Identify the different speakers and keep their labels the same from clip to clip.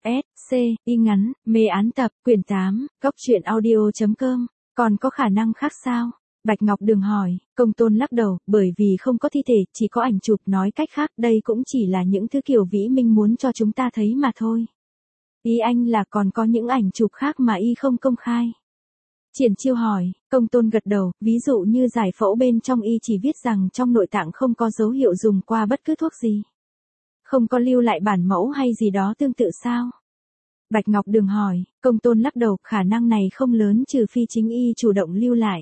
Speaker 1: S, C, y ngắn, mê án tập, quyển 8, goctruyện audio.com, còn có khả năng khác sao? Bạch Ngọc Đường hỏi, Công Tôn lắc đầu, bởi vì không có thi thể, chỉ có ảnh chụp, nói cách khác, đây cũng chỉ là những thứ Kiều Vĩ Minh muốn cho chúng ta thấy mà thôi. Ý anh là còn có những ảnh chụp khác mà y không công khai. Triển Chiêu hỏi, Công Tôn gật đầu, ví dụ như giải phẫu bên trong y chỉ viết rằng trong nội tạng không có dấu hiệu dùng qua bất cứ thuốc gì. Không có lưu lại bản mẫu hay gì đó tương tự sao? Bạch Ngọc Đường hỏi, Công Tôn lắc đầu, khả năng này không lớn trừ phi chính y chủ động lưu lại.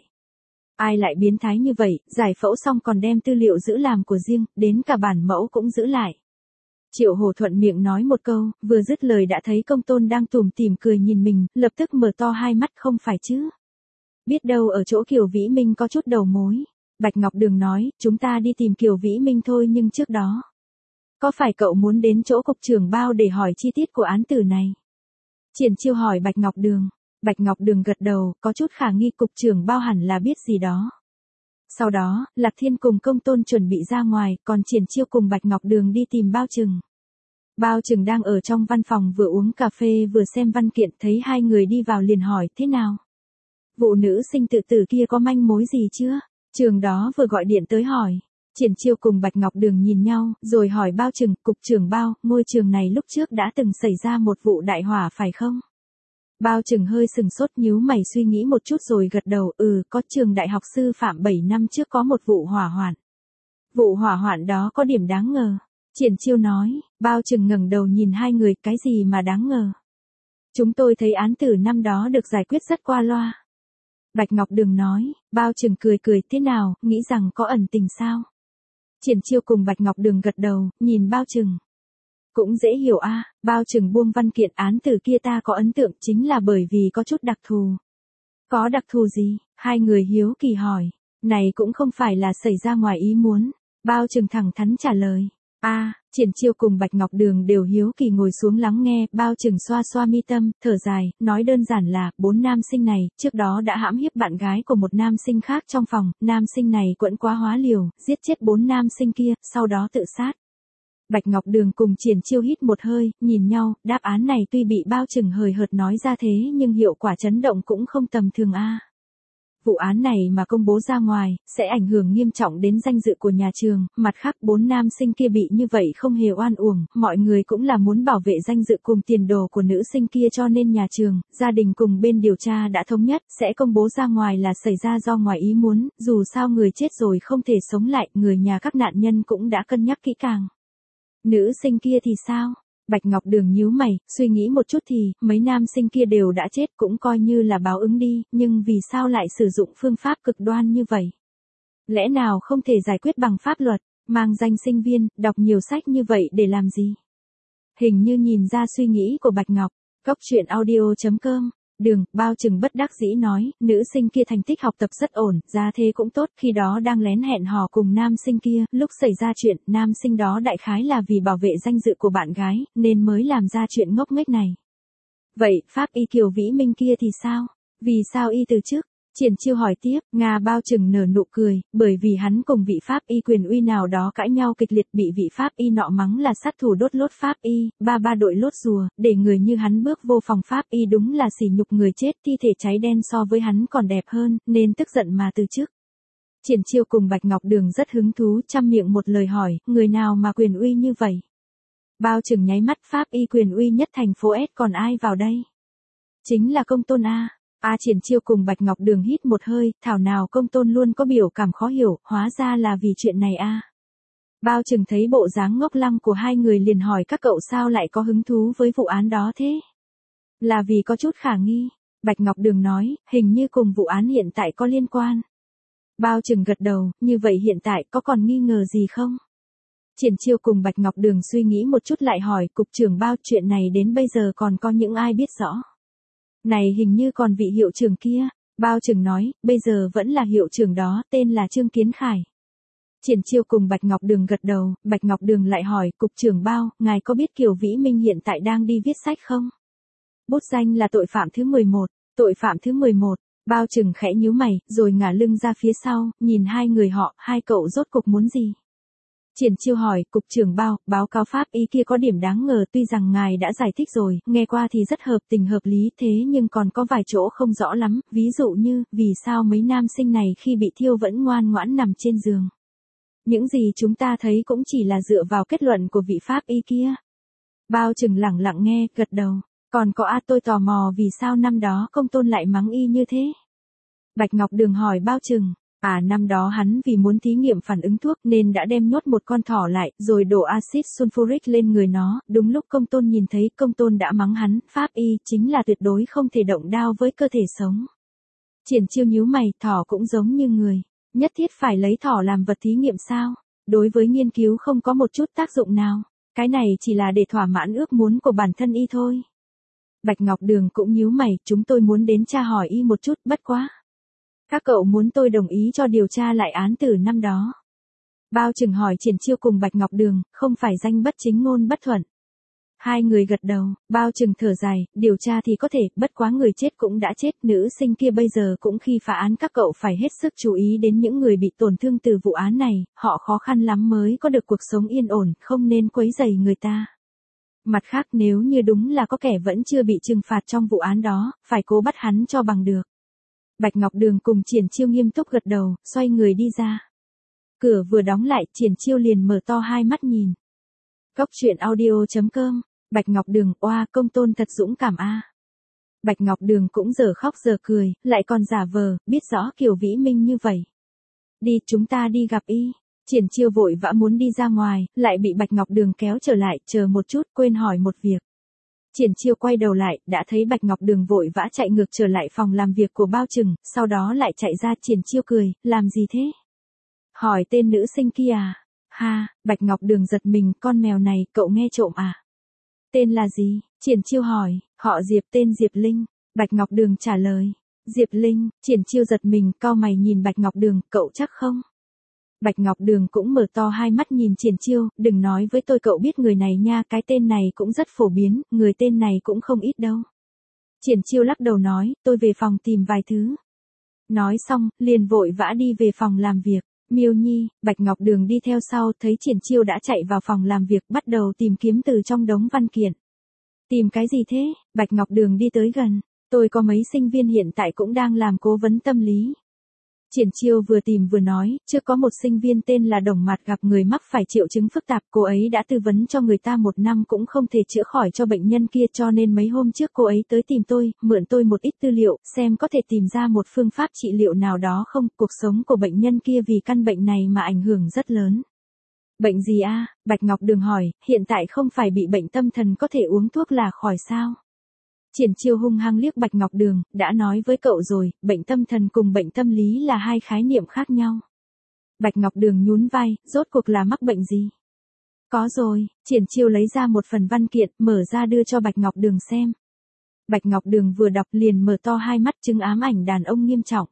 Speaker 1: Ai lại biến thái như vậy, giải phẫu xong còn đem tư liệu giữ làm của riêng, đến cả bản mẫu cũng giữ lại. Triệu Hổ thuận miệng nói một câu, vừa dứt lời đã thấy Công Tôn đang tủm tỉm cười nhìn mình, lập tức mở to hai mắt, không phải chứ. Biết đâu ở chỗ Kiều Vĩ Minh có chút đầu mối. Bạch Ngọc Đường nói, chúng ta đi tìm Kiều Vĩ Minh thôi, nhưng trước đó. Có phải cậu muốn đến chỗ cục trưởng Bao để hỏi chi tiết của án tử này? Triển Chiêu hỏi Bạch Ngọc Đường. Bạch Ngọc Đường gật đầu, có chút khả nghi, cục trưởng Bao hẳn là biết gì đó. Sau đó, Lạc Thiên cùng Công Tôn chuẩn bị ra ngoài, còn Triển Chiêu cùng Bạch Ngọc Đường đi tìm Bao Trừng. Bao Trừng đang ở trong văn phòng vừa uống cà phê vừa xem văn kiện, thấy hai người đi vào liền hỏi, thế nào? Vụ nữ sinh tự tử kia có manh mối gì chưa? Trường đó vừa gọi điện tới hỏi. Triển Chiêu cùng Bạch Ngọc Đường nhìn nhau, rồi hỏi Bao Trừng, cục trưởng Bao, ngôi trường này lúc trước đã từng xảy ra một vụ đại hỏa phải không? Bao Trừng hơi sừng sốt, nhíu mày suy nghĩ một chút rồi gật đầu, có, trường đại học sư phạm 7 năm trước có một vụ hỏa hoạn. Vụ hỏa hoạn đó có điểm đáng ngờ. Triển Chiêu nói, Bao Trừng ngẩng đầu nhìn hai người, cái gì mà đáng ngờ? Chúng tôi thấy án tử năm đó được giải quyết rất qua loa. Bạch Ngọc Đường nói, Bao Trừng cười cười, thế nào, nghĩ rằng có ẩn tình sao? Triển Chiêu cùng Bạch Ngọc Đường gật đầu, nhìn Bao Trừng. Cũng dễ hiểu a. Bao Trừng buông văn kiện, án tử kia ta có ấn tượng chính là bởi vì có chút đặc thù. Có đặc thù gì? Hai người hiếu kỳ hỏi. Này cũng không phải là xảy ra ngoài ý muốn. Bao Trừng thẳng thắn trả lời. Triển Chiêu cùng Bạch Ngọc Đường đều hiếu kỳ ngồi xuống lắng nghe, Bao Trừng xoa xoa mi tâm, thở dài, nói đơn giản là, 4 nam sinh này, trước đó đã hãm hiếp bạn gái của một nam sinh khác trong phòng, nam sinh này quẫn quá hóa liều, giết chết 4 nam sinh kia, sau đó tự sát. Bạch Ngọc Đường cùng Triển Chiêu hít một hơi, nhìn nhau, đáp án này tuy bị Bao Trừng hời hợt nói ra thế nhưng hiệu quả chấn động cũng không tầm thường a. Vụ án này mà công bố ra ngoài, sẽ ảnh hưởng nghiêm trọng đến danh dự của nhà trường, mặt khác 4 nam sinh kia bị như vậy không hề oan uổng, mọi người cũng là muốn bảo vệ danh dự cùng tiền đồ của nữ sinh kia cho nên nhà trường, gia đình cùng bên điều tra đã thống nhất, sẽ công bố ra ngoài là xảy ra do ngoài ý muốn, dù sao người chết rồi không thể sống lại, người nhà các nạn nhân cũng đã cân nhắc kỹ càng. Nữ sinh kia thì sao? Bạch Ngọc Đường nhíu mày, suy nghĩ một chút thì, mấy nam sinh kia đều đã chết cũng coi như là báo ứng đi, nhưng vì sao lại sử dụng phương pháp cực đoan như vậy? Lẽ nào không thể giải quyết bằng pháp luật, mang danh sinh viên, đọc nhiều sách như vậy để làm gì? Hình như nhìn ra suy nghĩ của Bạch Ngọc, goctruyện audio.com. Bao Trừng bất đắc dĩ nói, nữ sinh kia thành tích học tập rất ổn, gia thế cũng tốt, khi đó đang lén hẹn hò cùng nam sinh kia, lúc xảy ra chuyện, nam sinh đó đại khái là vì bảo vệ danh dự của bạn gái, nên mới làm ra chuyện ngốc nghếch này. Vậy, pháp y Kiều Vĩ Minh kia thì sao? Vì sao y từ chức? Triển Chiêu hỏi tiếp, Bao Trừng nở nụ cười, bởi vì hắn cùng vị pháp y quyền uy nào đó cãi nhau kịch liệt, bị vị pháp y nọ mắng là sát thủ đốt lốt pháp y, ba đội lốt rùa, để người như hắn bước vô phòng pháp y đúng là sỉ nhục người chết, thi thể cháy đen so với hắn còn đẹp hơn, nên tức giận mà từ chức. Triển Chiêu cùng Bạch Ngọc Đường rất hứng thú, chăm miệng một lời hỏi, người nào mà quyền uy như vậy? Bao Trừng nháy mắt, pháp y quyền uy nhất thành phố S còn ai vào đây? Chính là Công Tôn a. Triển Chiêu cùng Bạch Ngọc Đường hít một hơi, thảo nào Công Tôn luôn có biểu cảm khó hiểu, hóa ra là vì chuyện này a. Bao Trừng thấy bộ dáng ngốc lăng của hai người liền hỏi các cậu sao lại có hứng thú với vụ án đó thế? Là vì có chút khả nghi. Bạch Ngọc Đường nói, hình như cùng vụ án hiện tại có liên quan. Bao Trừng gật đầu, như vậy hiện tại có còn nghi ngờ gì không? Triển Chiêu cùng Bạch Ngọc Đường suy nghĩ một chút lại hỏi, cục trưởng Bao, chuyện này đến bây giờ còn có những ai biết rõ? Này hình như còn vị hiệu trưởng kia. Bao Trừng nói, bây giờ vẫn là hiệu trưởng đó, tên là Trương Kiến Khải. Triển Chiêu cùng Bạch Ngọc Đường gật đầu, Bạch Ngọc Đường lại hỏi, cục trưởng Bao, ngài có biết Kiều Vĩ Minh hiện tại đang đi viết sách không? Bút danh là tội phạm thứ 11, tội phạm thứ 11. Bao Trừng khẽ nhíu mày, rồi ngả lưng ra phía sau, nhìn hai người họ, hai cậu rốt cục muốn gì? Triển Chiêu hỏi, cục trưởng báo cáo pháp y kia có điểm đáng ngờ, tuy rằng ngài đã giải thích rồi, nghe qua thì rất hợp tình hợp lý, thế nhưng còn có vài chỗ không rõ lắm, ví dụ như, vì sao mấy nam sinh này khi bị thiêu vẫn ngoan ngoãn nằm trên giường. Những gì chúng ta thấy cũng chỉ là dựa vào kết luận của vị pháp y kia. Bao Trừng lẳng lặng nghe, gật đầu. Còn có tôi tò mò vì sao năm đó Công Tôn lại mắng y như thế. Bạch Ngọc Đường hỏi Bao Trừng. Năm đó hắn vì muốn thí nghiệm phản ứng thuốc nên đã đem nhốt một con thỏ lại, rồi đổ axit sulfuric lên người nó, đúng lúc Công Tôn nhìn thấy, Công Tôn đã mắng hắn, pháp y chính là tuyệt đối không thể động đao với cơ thể sống. Triển Chiêu nhíu mày, thỏ cũng giống như người, nhất thiết phải lấy thỏ làm vật thí nghiệm sao? Đối với nghiên cứu không có một chút tác dụng nào, cái này chỉ là để thỏa mãn ước muốn của bản thân y thôi. Bạch Ngọc Đường cũng nhíu mày, chúng tôi muốn đến tra hỏi y một chút, bất quá. Các cậu muốn tôi đồng ý cho điều tra lại án tử năm đó. Bao Trừng hỏi Triển Chiêu cùng Bạch Ngọc Đường, không phải danh bất chính ngôn bất thuận. Hai người gật đầu, Bao Trừng thở dài, điều tra thì có thể, bất quá người chết cũng đã chết, nữ sinh kia bây giờ cũng khi phá án, các cậu phải hết sức chú ý đến những người bị tổn thương từ vụ án này, họ khó khăn lắm mới có được cuộc sống yên ổn, không nên quấy rầy người ta. Mặt khác nếu như đúng là có kẻ vẫn chưa bị trừng phạt trong vụ án đó, phải cố bắt hắn cho bằng được. Bạch Ngọc Đường cùng Triển Chiêu nghiêm túc gật đầu, xoay người đi ra. Cửa vừa đóng lại, Triển Chiêu liền mở to hai mắt nhìn. Cốc truyện audio.com, Bạch Ngọc Đường, oa, Công Tôn thật dũng cảm a. Bạch Ngọc Đường cũng giờ khóc giờ cười, lại còn giả vờ, biết rõ Kiều Vĩ Minh như vậy. Đi, chúng ta đi gặp y. Triển Chiêu vội vã muốn đi ra ngoài, lại bị Bạch Ngọc Đường kéo trở lại, chờ một chút, quên hỏi một việc. Triển Chiêu quay đầu lại, đã thấy Bạch Ngọc Đường vội vã chạy ngược trở lại phòng làm việc của Bao Trừng, sau đó lại chạy ra. Triển Chiêu cười, làm gì thế? Hỏi tên nữ sinh kia à? Ha, Bạch Ngọc Đường giật mình, con mèo này, cậu nghe trộm à? Tên là gì? Triển Chiêu hỏi, họ Diệp, tên Diệp Linh. Bạch Ngọc Đường trả lời, Diệp Linh. Triển Chiêu giật mình, cau mày nhìn Bạch Ngọc Đường, cậu chắc không? Bạch Ngọc Đường cũng mở to hai mắt nhìn Triển Chiêu, đừng nói với tôi cậu biết người này nha, cái tên này cũng rất phổ biến, người tên này cũng không ít đâu. Triển Chiêu lắc đầu nói, tôi về phòng tìm vài thứ. Nói xong, liền vội vã đi về phòng làm việc. Miêu Nhi, Bạch Ngọc Đường đi theo sau, thấy Triển Chiêu đã chạy vào phòng làm việc, bắt đầu tìm kiếm từ trong đống văn kiện. Tìm cái gì thế? Bạch Ngọc Đường đi tới gần. Tôi có mấy sinh viên hiện tại cũng đang làm cố vấn tâm lý. Triển Chiêu vừa tìm vừa nói, trước có một sinh viên tên là Đồng Mạt gặp người mắc phải triệu chứng phức tạp, cô ấy đã tư vấn cho người ta 1 năm cũng không thể chữa khỏi cho bệnh nhân kia, cho nên mấy hôm trước cô ấy tới tìm tôi, mượn tôi một ít tư liệu, xem có thể tìm ra một phương pháp trị liệu nào đó không. Cuộc sống của bệnh nhân kia vì căn bệnh này mà ảnh hưởng rất lớn. Bệnh gì a? Bạch Ngọc Đường hỏi, hiện tại không phải bị bệnh tâm thần có thể uống thuốc là khỏi sao? Triển Chiêu hung hăng liếc Bạch Ngọc Đường, đã nói với cậu rồi, bệnh tâm thần cùng bệnh tâm lý là hai khái niệm khác nhau. Bạch Ngọc Đường nhún vai, rốt cuộc là mắc bệnh gì? Có rồi, Triển Chiêu lấy ra một phần văn kiện, mở ra đưa cho Bạch Ngọc Đường xem. Bạch Ngọc Đường vừa đọc liền mở to hai mắt, chứng ám ảnh đàn ông nghiêm trọng.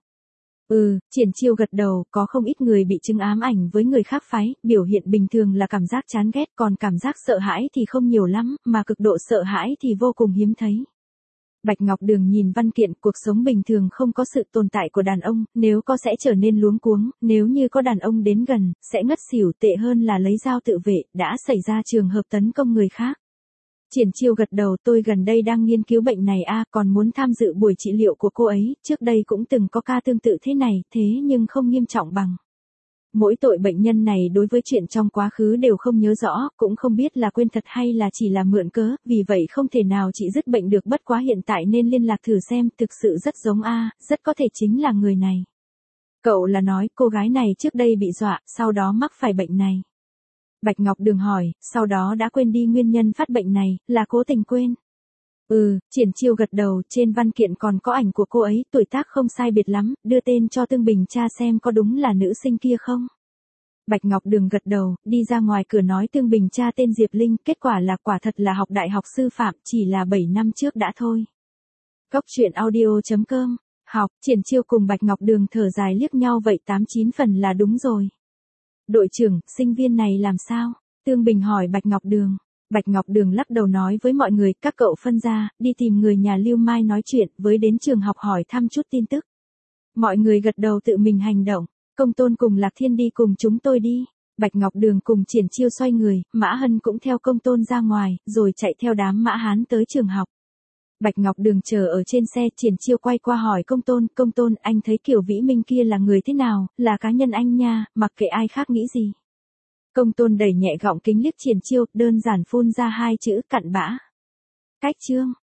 Speaker 1: Triển Chiêu gật đầu, có không ít người bị chứng ám ảnh với người khác phái, biểu hiện bình thường là cảm giác chán ghét, còn cảm giác sợ hãi thì không nhiều lắm, mà cực độ sợ hãi thì vô cùng hiếm thấy. Bạch Ngọc Đường nhìn văn kiện, cuộc sống bình thường không có sự tồn tại của đàn ông, nếu có sẽ trở nên luống cuống, nếu như có đàn ông đến gần, sẽ ngất xỉu, tệ hơn là lấy dao tự vệ, đã xảy ra trường hợp tấn công người khác. Triển Chiêu gật đầu, tôi gần đây đang nghiên cứu bệnh này còn muốn tham dự buổi trị liệu của cô ấy, trước đây cũng từng có ca tương tự thế này, thế nhưng không nghiêm trọng bằng. Mỗi tội bệnh nhân này đối với chuyện trong quá khứ đều không nhớ rõ, cũng không biết là quên thật hay là chỉ là mượn cớ, vì vậy không thể nào trị dứt bệnh được, bất quá hiện tại nên liên lạc thử xem, thực sự rất giống rất có thể chính là người này. Cậu là nói cô gái này trước đây bị dọa, sau đó mắc phải bệnh này. Bạch Ngọc Đường hỏi, sau đó đã quên đi nguyên nhân phát bệnh này, là cố tình quên. Triển Chiêu gật đầu, trên văn kiện còn có ảnh của cô ấy, tuổi tác không sai biệt lắm, đưa tên cho Tương Bình tra xem có đúng là nữ sinh kia không. Bạch Ngọc Đường gật đầu, đi ra ngoài cửa nói Tương Bình tra tên Diệp Linh, kết quả là quả thật là học đại học sư phạm, chỉ là 7 năm trước đã thôi. Cốc truyện audio.com, học, Triển Chiêu cùng Bạch Ngọc Đường thở dài liếc nhau, vậy 89 phần là đúng rồi. Đội trưởng, sinh viên này làm sao? Tương Bình hỏi Bạch Ngọc Đường. Bạch Ngọc Đường lắc đầu nói với mọi người, các cậu phân ra, đi tìm người nhà Lưu Mai nói chuyện, với đến trường học hỏi thăm chút tin tức. Mọi người gật đầu tự mình hành động, Công Tôn cùng Lạc Thiên đi cùng chúng tôi đi. Bạch Ngọc Đường cùng Triển Chiêu xoay người, Mã Hân cũng theo Công Tôn ra ngoài, rồi chạy theo đám Mã Hán tới trường học. Bạch Ngọc Đường chờ ở trên xe, Triển Chiêu quay qua hỏi Công Tôn anh thấy Kiều Vĩ Minh kia là người thế nào, là cá nhân anh nha, mặc kệ ai khác nghĩ gì. Công Tôn đẩy nhẹ gọng kính liếc Triển Chiêu, đơn giản phun ra hai chữ cặn bã. Cách chương.